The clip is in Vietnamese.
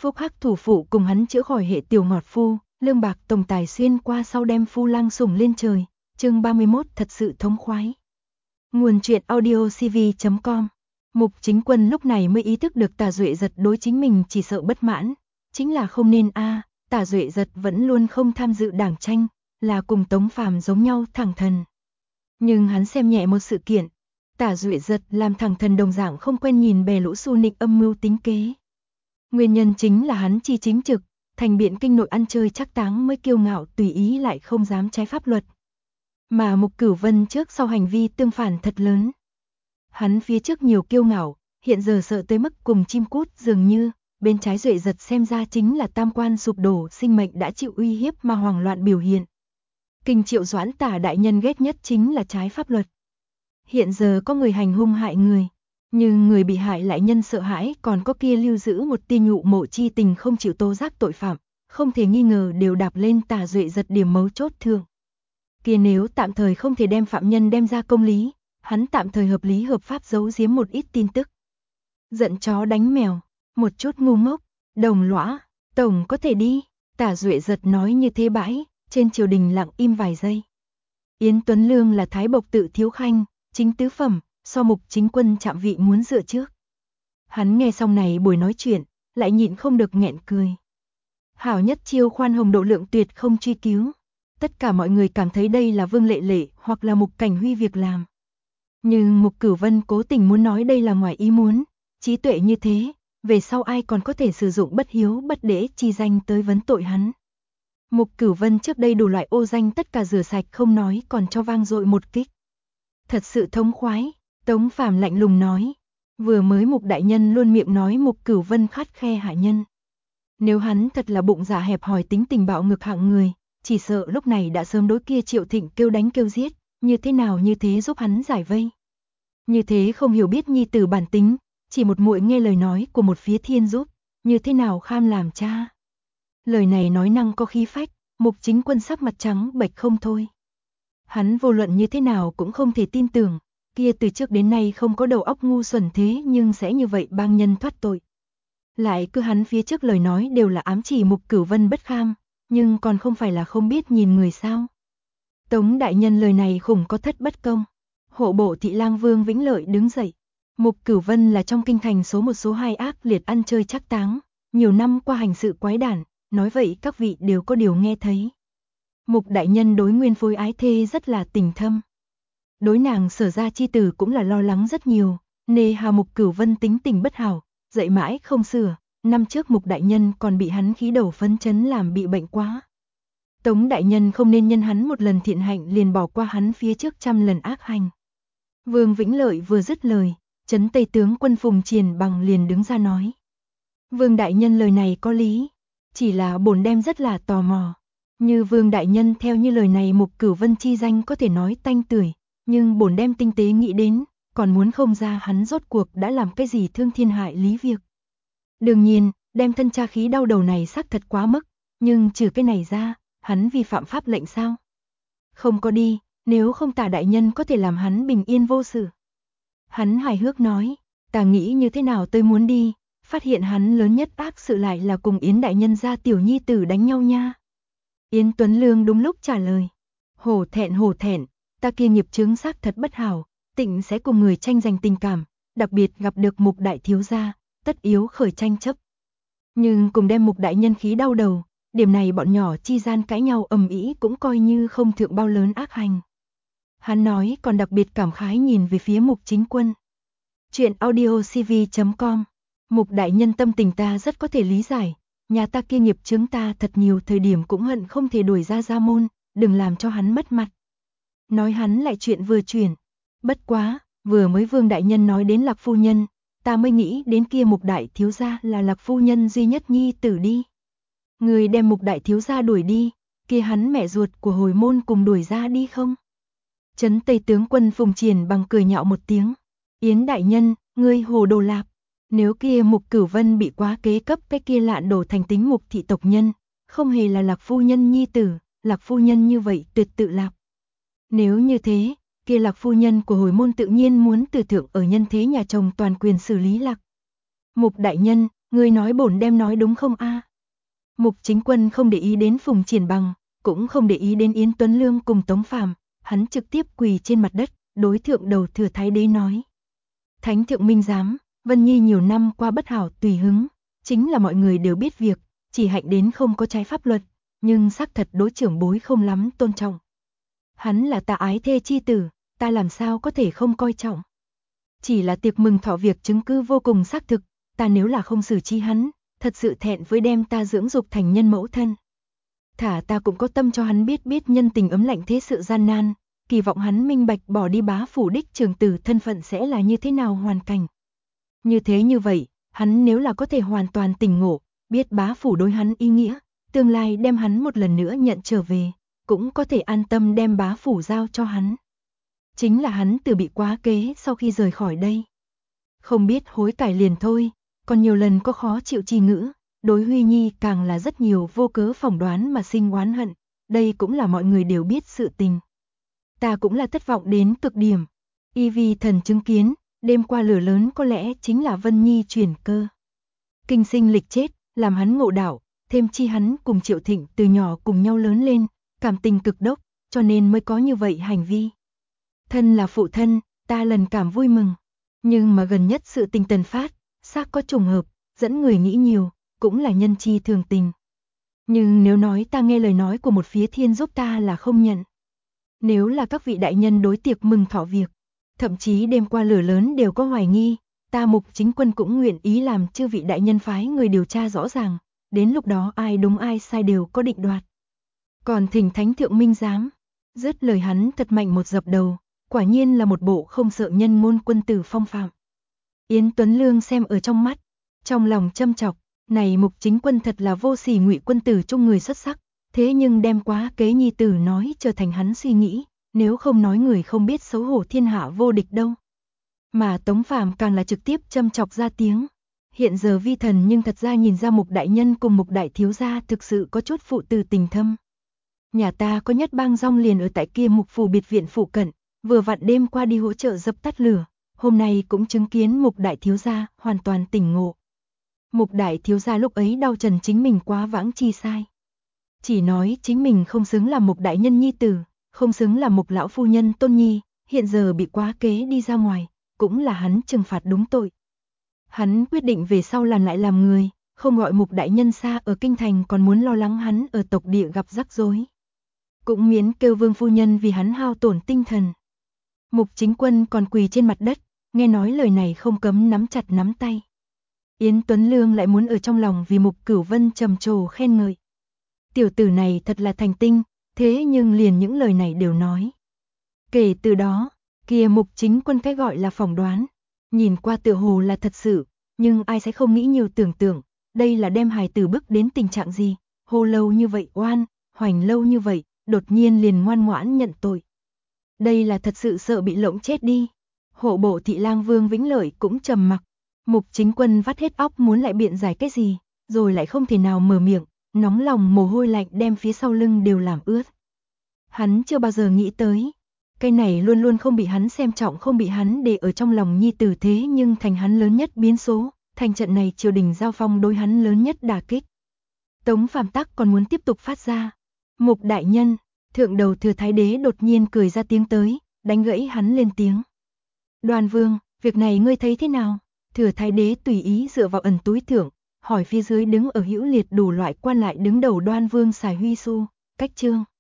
Phúc Hắc thủ phụ cùng hắn chữa khỏi hệ tiểu ngọt phu, lương bạc tổng tài xuyên qua sau đem phu lang sủng lên trời. Chương 31 thật sự thống khoái. Nguồn truyện audio cv.com. Mục Chính Quân lúc này mới ý thức được Tả Duệ Giật đối chính mình chỉ sợ bất mãn, chính là không nên Tả Duệ Giật vẫn luôn không tham dự đảng tranh, là cùng Tống Phàm giống nhau thẳng thần. Nhưng hắn xem nhẹ một sự kiện, Tả Duệ Giật làm thẳng thần đồng dạng không quen nhìn bè lũ xu nịnh âm mưu tính kế. Nguyên nhân chính là hắn chi chính trực, thành biện kinh nội ăn chơi chắc táng mới kiêu ngạo tùy ý lại không dám trái pháp luật. Mà Mục Cửu Vân trước sau hành vi tương phản thật lớn. Hắn phía trước nhiều kiêu ngạo, hiện giờ sợ tới mức cùng chim cút dường như, bên trái Duệ Giật xem ra chính là tam quan sụp đổ, sinh mệnh đã chịu uy hiếp mà hoảng loạn biểu hiện. Kinh Triệu Doãn Tả đại nhân ghét nhất chính là trái pháp luật. Hiện giờ có người hành hung hại người, nhưng người bị hại lại nhân sợ hãi, còn có kia lưu giữ một tia nhụ mộ chi tình không chịu tố giác tội phạm, không thể nghi ngờ đều đạp lên Tả Duệ Giật điểm mấu chốt thường. Kia nếu tạm thời không thể đem phạm nhân đem ra công lý, hắn tạm thời hợp lý hợp pháp giấu giếm một ít tin tức. Giận chó đánh mèo, một chút ngu ngốc, đồng lõa, tổng có thể đi. Tả Duệ Giật nói như thế bãi, trên triều đình lặng im vài giây. Yến Tuấn Lương là thái bộc tự thiếu khanh, chính tứ phẩm, so Mục Chính Quân chạm vị muốn dựa trước. Hắn nghe xong này buổi nói chuyện, lại nhịn không được nghẹn cười. Hảo nhất chiêu khoan hồng độ lượng tuyệt không truy cứu. Tất cả mọi người cảm thấy đây là Vương Lệ Lệ hoặc là Mục Cảnh Huy việc làm. Nhưng Mục Cửu Vân cố tình muốn nói đây là ngoài ý muốn, trí tuệ như thế, về sau ai còn có thể sử dụng bất hiếu bất đễ chi danh tới vấn tội hắn. Mục Cửu Vân trước đây đủ loại ô danh tất cả rửa sạch không nói, còn cho vang dội một kích. Thật sự thống khoái, Tống Phàm lạnh lùng nói. Vừa mới Mục đại nhân luôn miệng nói Mục Cửu Vân khắt khe hạ nhân. Nếu hắn thật là bụng dạ hẹp hòi tính tình bạo ngược hạng người, chỉ sợ lúc này đã sớm đối kia Triệu Thịnh kêu đánh kêu giết, như thế nào như thế giúp hắn giải vây. Như thế không hiểu biết nhi tử bản tính, chỉ một muội nghe lời nói của một phía thiên giúp, như thế nào kham làm cha. Lời này nói năng có khí phách, Mục Chính Quân sắc mặt trắng bệch không thôi. Hắn vô luận như thế nào cũng không thể tin tưởng, kia từ trước đến nay không có đầu óc ngu xuẩn thế nhưng sẽ như vậy bang nhân thoát tội. Lại cứ hắn phía trước lời nói đều là ám chỉ Mục Cửu Vân bất kham, nhưng còn không phải là không biết nhìn người sao. Tống đại nhân lời này khủng có thất bất công. Hộ bộ thị lang Vương Vĩnh Lợi đứng dậy. Mục Cửu Vân là trong kinh thành số một số hai ác liệt ăn chơi chắc táng, nhiều năm qua hành sự quái đản, nói vậy các vị đều có điều nghe thấy. Mục đại nhân đối nguyên phối ái thê rất là tình thâm. Đối nàng Sở ra chi tử cũng là lo lắng rất nhiều, nề hà Mục Cửu Vân tính tình bất hảo, dạy mãi không sửa, năm trước Mục đại nhân còn bị hắn khí đầu phấn chấn làm bị bệnh quá. Tống đại nhân không nên nhân hắn một lần thiện hạnh liền bỏ qua hắn phía trước trăm lần ác hành. Vương Vĩnh Lợi vừa dứt lời, Trấn Tây tướng quân Phùng Triền Bằng liền đứng ra nói. Vương đại nhân lời này có lý, chỉ là bổn đem rất là tò mò. Như Vương đại nhân theo như lời này Mục Cửu Vân chi danh có thể nói tanh tưởi, nhưng bổn đem tinh tế nghĩ đến, còn muốn không ra hắn rốt cuộc đã làm cái gì thương thiên hại lý việc. Đương nhiên, đem thân cha khí đau đầu này xác thật quá mức, nhưng trừ cái này ra, hắn vi phạm pháp lệnh sao? Không có đi, nếu không Tả đại nhân có thể làm hắn bình yên vô sự. Hắn hài hước nói, ta nghĩ như thế nào tôi muốn đi, phát hiện hắn lớn nhất ác sự lại là cùng Yến đại nhân gia tiểu nhi tử đánh nhau nha. Yến Tuấn Lương đúng lúc trả lời, hổ thẹn, ta kia nghiệp chướng xác thật bất hảo, tịnh sẽ cùng người tranh giành tình cảm, đặc biệt gặp được Mục đại thiếu gia, tất yếu khởi tranh chấp. Nhưng cùng đem Mục đại nhân khí đau đầu, điểm này bọn nhỏ chi gian cãi nhau ầm ĩ cũng coi như không thượng bao lớn ác hành. Hắn nói còn đặc biệt cảm khái nhìn về phía Mục Chính Quân. Chuyện audio cv.com. Mục đại nhân tâm tình ta rất có thể lý giải, nhà ta kia nghiệp chướng ta thật nhiều thời điểm cũng hận không thể đuổi ra gia môn, đừng làm cho hắn mất mặt. Nói hắn lại chuyện vừa chuyển. Bất quá, vừa mới Vương đại nhân nói đến Lạc phu nhân, ta mới nghĩ đến kia Mục đại thiếu gia là Lạc phu nhân duy nhất nhi tử đi. Người đem Mục đại thiếu gia đuổi đi, kia hắn mẹ ruột của hồi môn cùng đuổi ra đi không? Trấn Tây tướng quân Phùng Triền Bằng cười nhạo một tiếng. Yến đại nhân, ngươi hồ đồ lạp. Nếu kia Mục Cửu Vân bị quá kế cấp cái kia lạn đổ thành tính Mục thị tộc nhân, không hề là Lạc phu nhân nhi tử, Lạc phu nhân như vậy tuyệt tự lạp. Nếu như thế, kia Lạc phu nhân của hồi môn tự nhiên muốn từ thượng ở nhân thế nhà chồng toàn quyền xử lý Lạc. Mục đại nhân, Ngươi nói bổn đem nói đúng không a? Mục Chính Quân không để ý đến Phùng Triển Bằng, cũng không để ý đến Yến Tuấn Lương cùng Tống Phàm, hắn trực tiếp quỳ trên mặt đất, đối thượng đầu thừa thái đế nói. Thánh thượng minh giám, Vân Nhi nhiều năm qua bất hảo tùy hứng, chính là mọi người đều biết việc, chỉ hạnh đến không có trái pháp luật, nhưng xác thật đối trưởng bối không lắm tôn trọng. Hắn là ta ái thê chi tử, ta làm sao có thể không coi trọng. Chỉ là tiệc mừng thọ việc chứng cứ vô cùng xác thực, ta nếu là không xử trí hắn, thật sự thẹn với đem ta dưỡng dục thành nhân mẫu thân. Thả ta cũng có tâm cho hắn biết nhân tình ấm lạnh thế sự gian nan, kỳ vọng hắn minh bạch bỏ đi bá phủ đích trường tử thân phận sẽ là như thế nào hoàn cảnh. Như thế như vậy, hắn nếu là có thể hoàn toàn tỉnh ngộ, biết bá phủ đối hắn ý nghĩa, tương lai đem hắn một lần nữa nhận trở về, cũng có thể an tâm đem bá phủ giao cho hắn. Chính là hắn từ bị quá kế sau khi rời khỏi đây. Không biết hối cải liền thôi, còn nhiều lần có khó chịu chi ngữ, đối Huy Nhi càng là rất nhiều vô cớ phỏng đoán mà sinh oán hận, đây cũng là mọi người đều biết sự tình. Ta cũng là thất vọng đến cực điểm, y vì thần chứng kiến, đêm qua lửa lớn có lẽ chính là Vân Nhi chuyển cơ. Kinh sinh lịch chết, làm hắn ngộ đạo, thêm chi hắn cùng Triệu Thịnh từ nhỏ cùng nhau lớn lên, cảm tình cực đốc, cho nên mới có như vậy hành vi. Thân là phụ thân, ta lần cảm vui mừng, nhưng mà gần nhất sự tình tần phát, xác có trùng hợp, dẫn người nghĩ nhiều, cũng là nhân chi thường tình. Nhưng nếu nói ta nghe lời nói của một phía thiên giúp ta là không nhận. Nếu là các vị đại nhân đối tiệc mừng thọ việc, thậm chí đêm qua lửa lớn đều có hoài nghi, ta Mục Chính Quân cũng nguyện ý làm chư vị đại nhân phái người điều tra rõ ràng, đến lúc đó ai đúng ai sai đều có định đoạt. Còn thỉnh thánh thượng minh giám, dứt lời hắn thật mạnh một dập đầu, quả nhiên là một bộ không sợ nhân môn quân tử phong phạm. Yến Tuấn Lương xem ở trong mắt, trong lòng châm chọc, này Mục Chính Quân thật là vô sỉ ngụy quân tử trung người xuất sắc, thế nhưng đem quá kế nhi tử nói trở thành hắn suy nghĩ, nếu không nói người không biết xấu hổ thiên hạ vô địch đâu. Mà Tống Phàm càng là trực tiếp châm chọc ra tiếng. Hiện giờ vi thần nhưng thật ra nhìn ra Mục đại nhân cùng Mục đại thiếu gia thực sự có chút phụ tử tình thâm. Nhà ta có nhất bang rong liền ở tại kia Mục phủ biệt viện phụ cận, vừa vặn đêm qua đi hỗ trợ dập tắt lửa, hôm nay cũng chứng kiến Mục đại thiếu gia hoàn toàn tỉnh ngộ. Mục đại thiếu gia lúc ấy đau trần chính mình quá vãng chi sai. Chỉ nói chính mình không xứng làm Mục đại nhân nhi tử, không xứng làm Mục lão phu nhân tôn nhi, hiện giờ bị quá kế đi ra ngoài, cũng là hắn trừng phạt đúng tội. Hắn quyết định về sau làm lại làm người, không gọi Mục đại nhân xa ở kinh thành còn muốn lo lắng hắn ở tộc địa gặp rắc rối. Cũng miễn kêu Vương phu nhân vì hắn hao tổn tinh thần. Mục Chính Quân còn quỳ trên mặt đất, nghe nói lời này không cấm nắm chặt nắm tay. Yến Tuấn Lương lại muốn ở trong lòng vì Mục Cửu Vân trầm trồ khen ngợi. Tiểu tử này thật là thành tinh, thế nhưng liền những lời này đều nói. Kể từ đó, kia Mục Chính Quân cái gọi là phỏng đoán, nhìn qua tựa hồ là thật sự, nhưng ai sẽ không nghĩ nhiều tưởng tượng, đây là đem hài tử bức đến tình trạng gì, hô lâu như vậy oan, hoành lâu như vậy, đột nhiên liền ngoan ngoãn nhận tội. Đây là thật sự sợ bị lộng chết đi. Hộ bộ thị lang Vương Vĩnh Lợi cũng trầm mặc. Mục Chính Quân vắt hết óc muốn lại biện giải cái gì, rồi lại không thể nào mở miệng, nóng lòng mồ hôi lạnh đem phía sau lưng đều làm ướt. Hắn chưa bao giờ nghĩ tới, cái này luôn luôn không bị hắn xem trọng, không bị hắn để ở trong lòng nhi tử, thế nhưng thành hắn lớn nhất biến số, thành trận này triều đình giao phong đối hắn lớn nhất đả kích. Tống Phàm Tắc còn muốn tiếp tục phát ra. Mục đại nhân, thượng đầu thừa thái đế đột nhiên cười ra tiếng tới, đánh gãy hắn lên tiếng. Đoan Vương, việc này ngươi thấy thế nào? Thừa thái đế tùy ý dựa vào ẩn túi thượng, hỏi phía dưới đứng ở hữu liệt đủ loại quan lại đứng đầu Đoan Vương Sài Huy Xu, cách trương.